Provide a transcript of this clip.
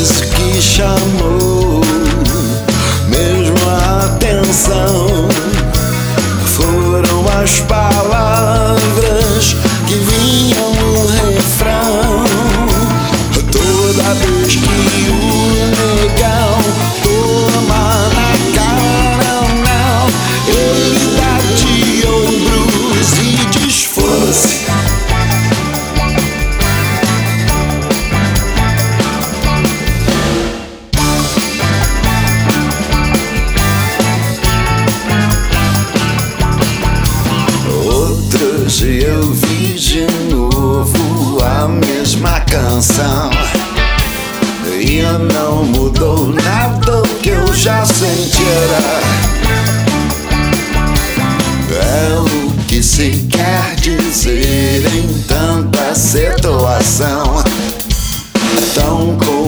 isso que chamou mesmo a atenção. Foram as palavras que vinham no refrão. Toda vez que o negão toma na cara, não, ele dá de ombros e diz foda-se. Hoje eu vi de novo a mesma canção e não mudou nada o que eu já sentia. É o que se quer dizer em tanta situação tão